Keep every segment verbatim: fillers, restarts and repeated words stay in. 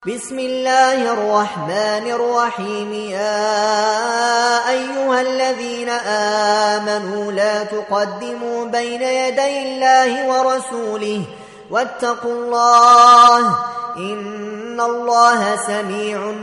بسم الله الرحمن الرحيم. يا أيها الذين آمنوا لا تقدموا بين يدي الله ورسوله واتقوا الله إن الله سميع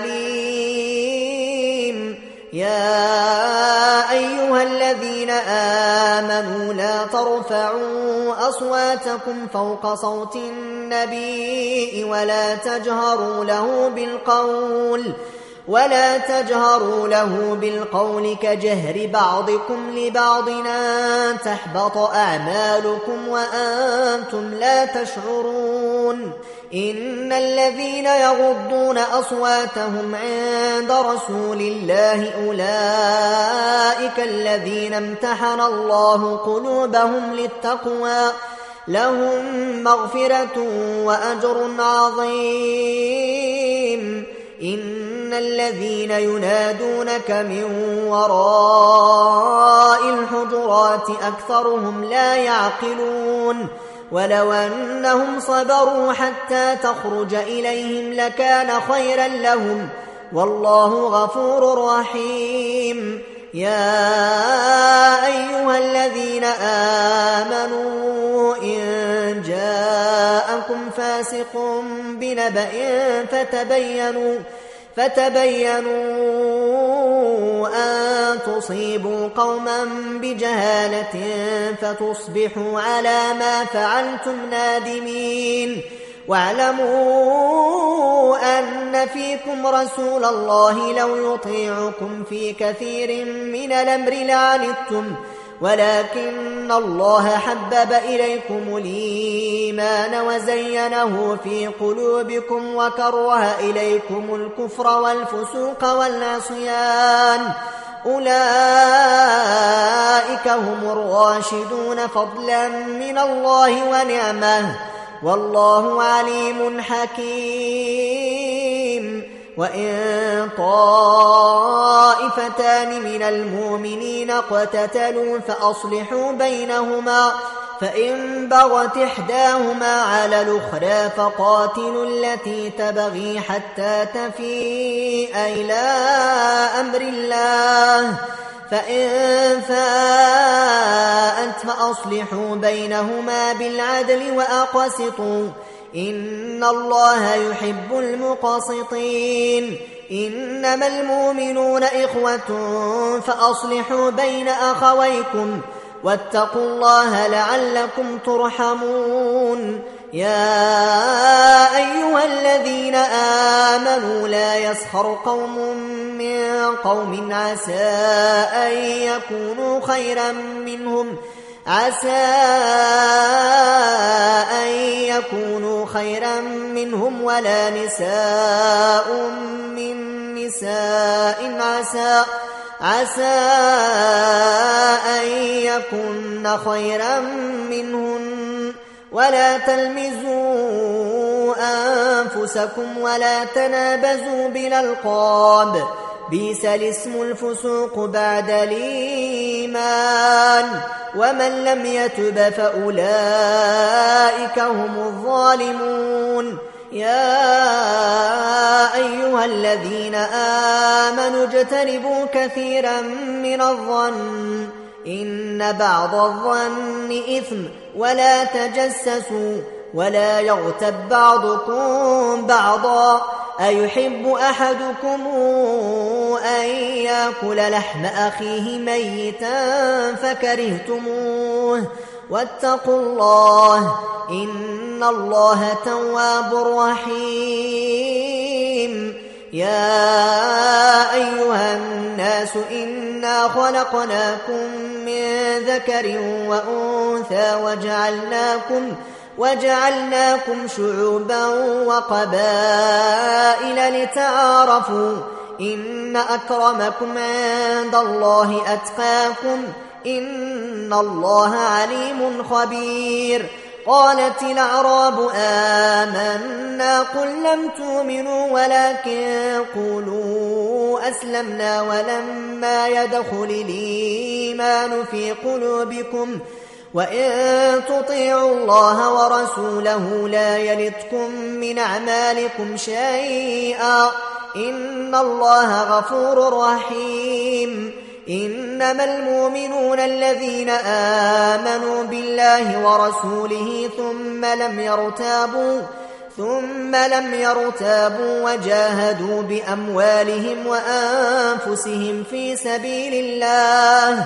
عليم. يا أيها الذين آمنوا لا ترفعوا أصواتكم فوق صوت النبي ولا تجهروا له بالقول ولا تجهروا له بالقول كجهر بعضكم لبعض أن تحبط أعمالكم وأنتم لا تشعرون. إن الذين يغضون أصواتهم عند رسول الله أولئك الذين امتحن الله قلوبهم للتقوى لهم مغفرة وأجر عظيم. إن الذين ينادونك من وراء الحجرات أكثرهم لا يعقلون. ولو أنهم صبروا حتى تخرج إليهم لكان خيرا لهم والله غفور رحيم. يا أيها الذين آمنوا إن جاءكم فاسق بنبأ فتبينوا فتبينوا أن تصيبوا قوما بجهالة فتصبحوا على ما فعلتم نادمين. واعلموا أن فيكم رسول الله لو يطيعكم في كثير من الأمر لعنتم ولكن الله حبب إليكم الإيمان وزينه في قلوبكم وكره إليكم الكفر والفسوق والعصيان أولئك هم الراشدون فضلا من الله ونعمه والله عليم حكيم. وإن طائفتان من المؤمنين اقتتلوا فأصلحوا بينهما فإن بغت إحداهما على الأخرى فقاتلوا التي تبغي حتى تفيء إلى أمر الله فإن فاءت فأصلحوا بينهما بالعدل وأقسطوا إن الله يحب المقسطين. إنما المؤمنون إخوة فأصلحوا بين أخويكم واتقوا الله لعلكم ترحمون. يا أيها الذين آمنوا لا يسخر قوم من قوم عسى أن يكونوا خيرا منهم عسى أن يكونوا خيرا منهم ولا نساء من نساء عسى عسى أن يكن خيرا منهن ولا تلمزوا أنفسكم ولا تنابزوا بالألقاب بئس الاسم الفسوق بعد الإيمان ومن لم يتب فأولئك هم الظالمون. يا أيها الذين آمنوا اجتنبوا كثيرا من الظن إن بعض الظن إثم ولا تجسسوا ولا يغتب بعضكم بعضا أيحب أحدكم أن يأكل لحم أخيه ميتا فكرهتموه واتقوا الله إن الله تواب رحيم. يا أيها الناس إنا خلقناكم من ذكر وأنثى وجعلناكم وجعلناكم شعوبا وقبائل لتعارفوا إن أكرمكم عند الله أتقاكم إن الله عليم خبير. قالت الأعراب آمنا قل لم تؤمنوا ولكن قولوا أسلمنا ولما يدخل الإيمان في قلوبكم وإن تطيعوا الله ورسوله لا يلتكم من أعمالكم شيئا إن الله غفور رحيم إنما المؤمنون الذين آمنوا بالله ورسوله ثم لم يرتابوا ثم لم يرتابوا وجاهدوا بأموالهم وأنفسهم في سبيل الله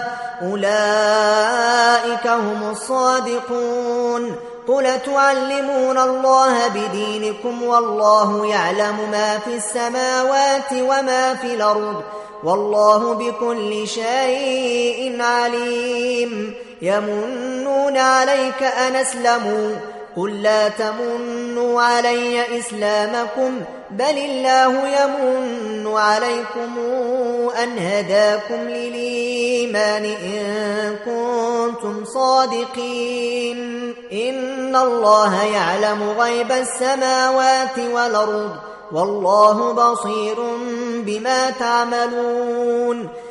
أولئك هم الصادقون قل تعلمون الله بدينكم والله يعلم ما في السماوات وما في الأرض والله بكل شيء عليم يمنون عليك أن أسلموا قل لا تمنوا علي إسلامكم بل الله يمن عليكم أن هداكم للإيمان إن كنتم صادقين إن الله يعلم غيب السماوات والأرض والله بصير بما تعملون